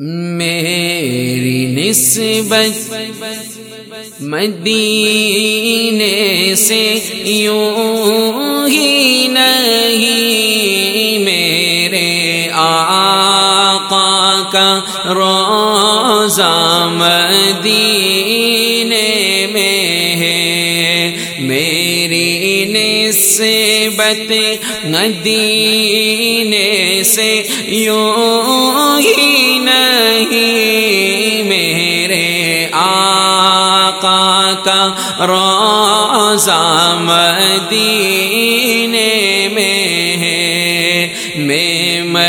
میری نسبت مدینے سے یوں ہی نہیں، میرے آقا کا روضہ مدینے میں ہے، میری نسبت مدینے سے یوں ہی نہیں، میرے آقا کا روضہ مدینے میں ہے، میں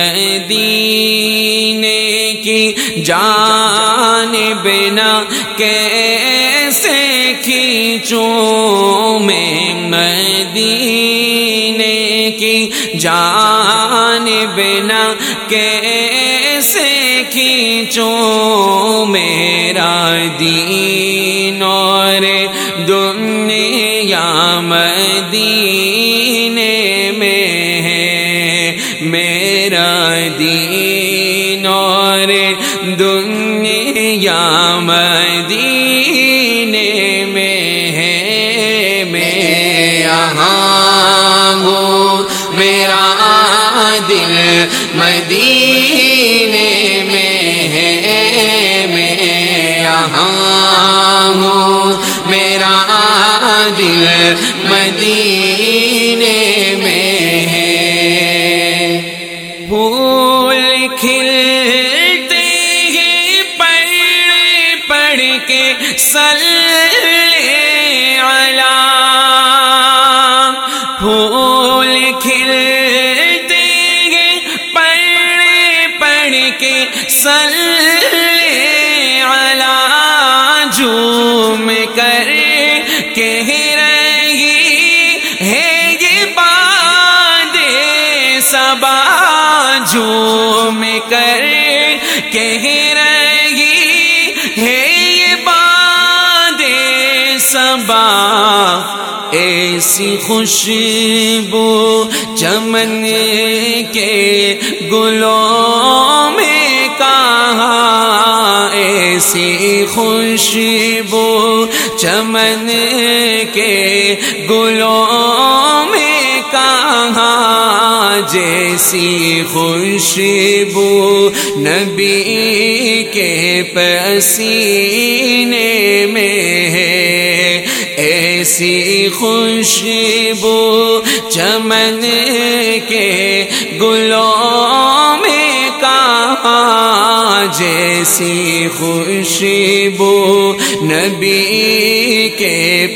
مدینے کی جانب نہ کیسے کھینچوں، میں مدینے کی جانب نہ کیسے کھینچوں، میرا دین اور دنیا مدینے میں ہے، میرا دین اور دنیا مدینے میں ہے، میں یہاں ہوں میرا دل مدینے میں ہے، میں یہاں ہوں میرا دل مدینے میں ہے، پھول کھلتے ہیں پڑھ پڑھ کے صلی علی، پھول کھلتے ہیں پڑھ پڑھ کے صلی علی، جھوم کر کہہ رہی ہے یہ باد صبا، جھوم کر کہہ رہی ہے یہ باد صبا، ایسی خوشبو چمن کے گلوں میں کہاں، ایسی خوشبو چمن کے گلوں میں کہاں، جیسی خوشبو نبی کے پسینے میں ہے، ایسی خوشبو چمن کے گلوں میں کہاں، جیسی خوشبو نبی کے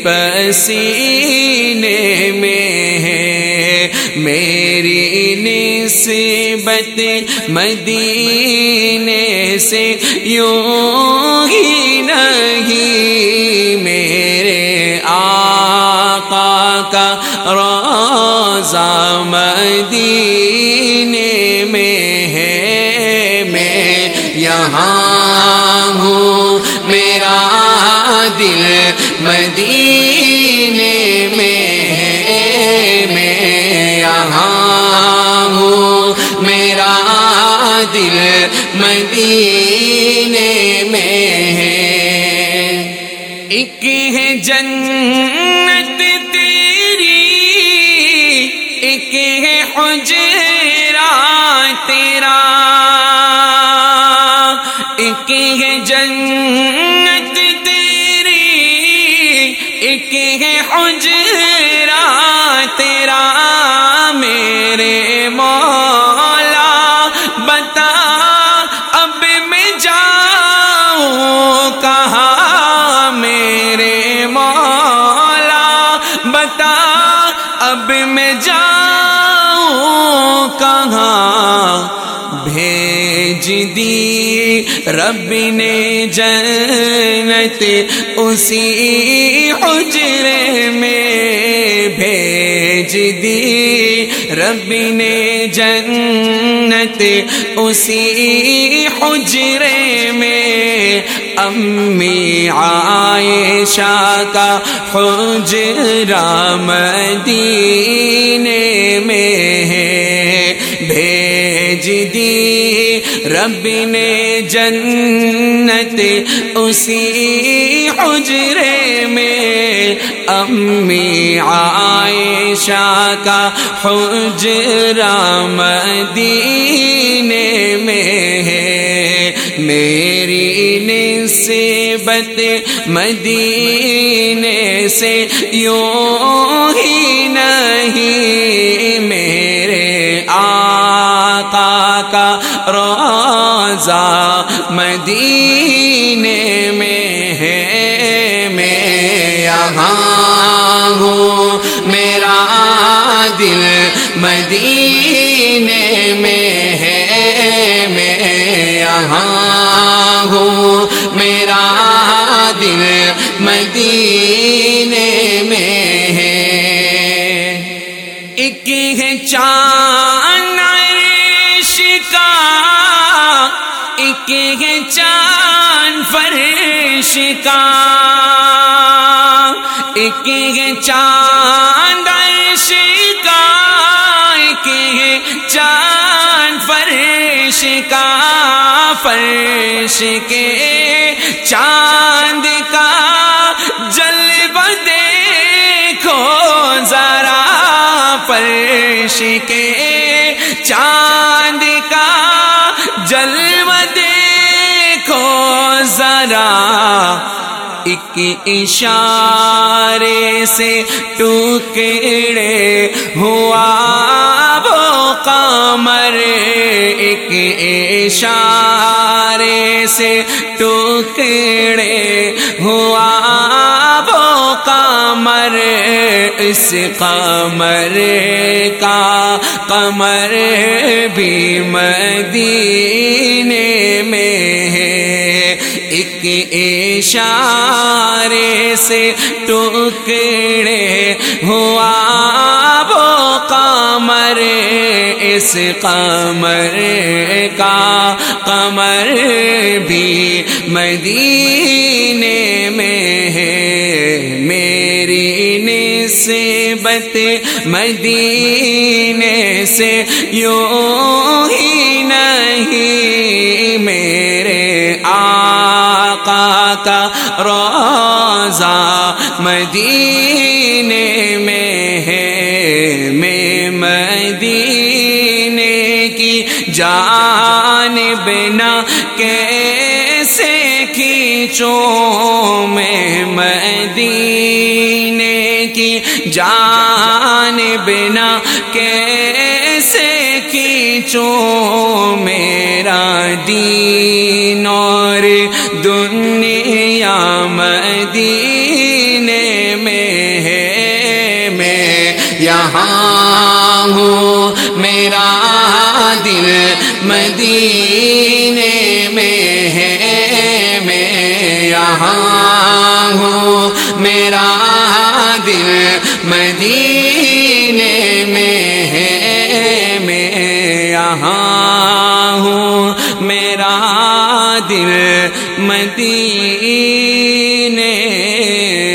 پسینے میں ہے، میری نسبت مدینے سے یوں ہی نہیں، میرے آقا کا روضہ مدینے میں ہے، میں یہاں ہوں میرا دل مدینے میں ہے، میں یہاں ہوں میرا دل مدینے میں ہے، ایک ہے جنت تیری، ایک ہے حجرہ تیرا، ایک ہے جنت تیری، ایک ہے حجرہ تیرا، میرے مولا بتا اب میں جاؤں کہاں، میرے مولا بتا اب میں جاؤں کہاں، بھیج دی رب نے جنت اسی حجرے میں، بھیج دی رب نے جنت اسی حجرے میں، امی عائشہ کا حجرہ مدینے میں ہے، بھیج دی رب نے جنت اسی حجرے میں، امی عائشہ کا حجرہ مدینے میں ہے، میری نسبت مدینے سے یوں ہی نہیں، میرے آقا کا روضہ مدینے میں ہے، میں یہاں ہوں میرا دل مدینے میں ہے، میں یہاں ہوں میرا دل مدینے میں ہے۔ ایک ہے چاند عرش کا، ایک ہے چاند فرش کا، ایک ہے چاند عرش کا، ایک ہے چاند فرش کا، فرش کے چاند کا جلوہ دیکھو ذرا، فرش کے چاند کا جلوہ دیکھو ذرا، ایک اشارے سے ٹکڑے ہوا وہ قمر، ایک اشارے سے ٹکڑے ہوا وہ قمر، اس قمر کا قمر بھی مدینے میں ہے، ایک اشارے سے ٹکڑے ہوا وہ قمر، اس قمر کا قمر بھی مدینے میں ہے، میری نسبت مدینے سے یوں ہی نہیں، میرے آقا کا روضہ مدینے میں ہے، میں مدینے کی جانب نہ کیسے کھینچوں، میں مدینے کی جانب نہ کیسے کھینچوں، میرا دین اور دنیا مدینے میں ہے، میں یہاں ہوں میرا دل مدینے میں ہے، میں یہاں ہوں میرا دل مدینے میں ہے، میں یہاں ہوں میرا دل مدینے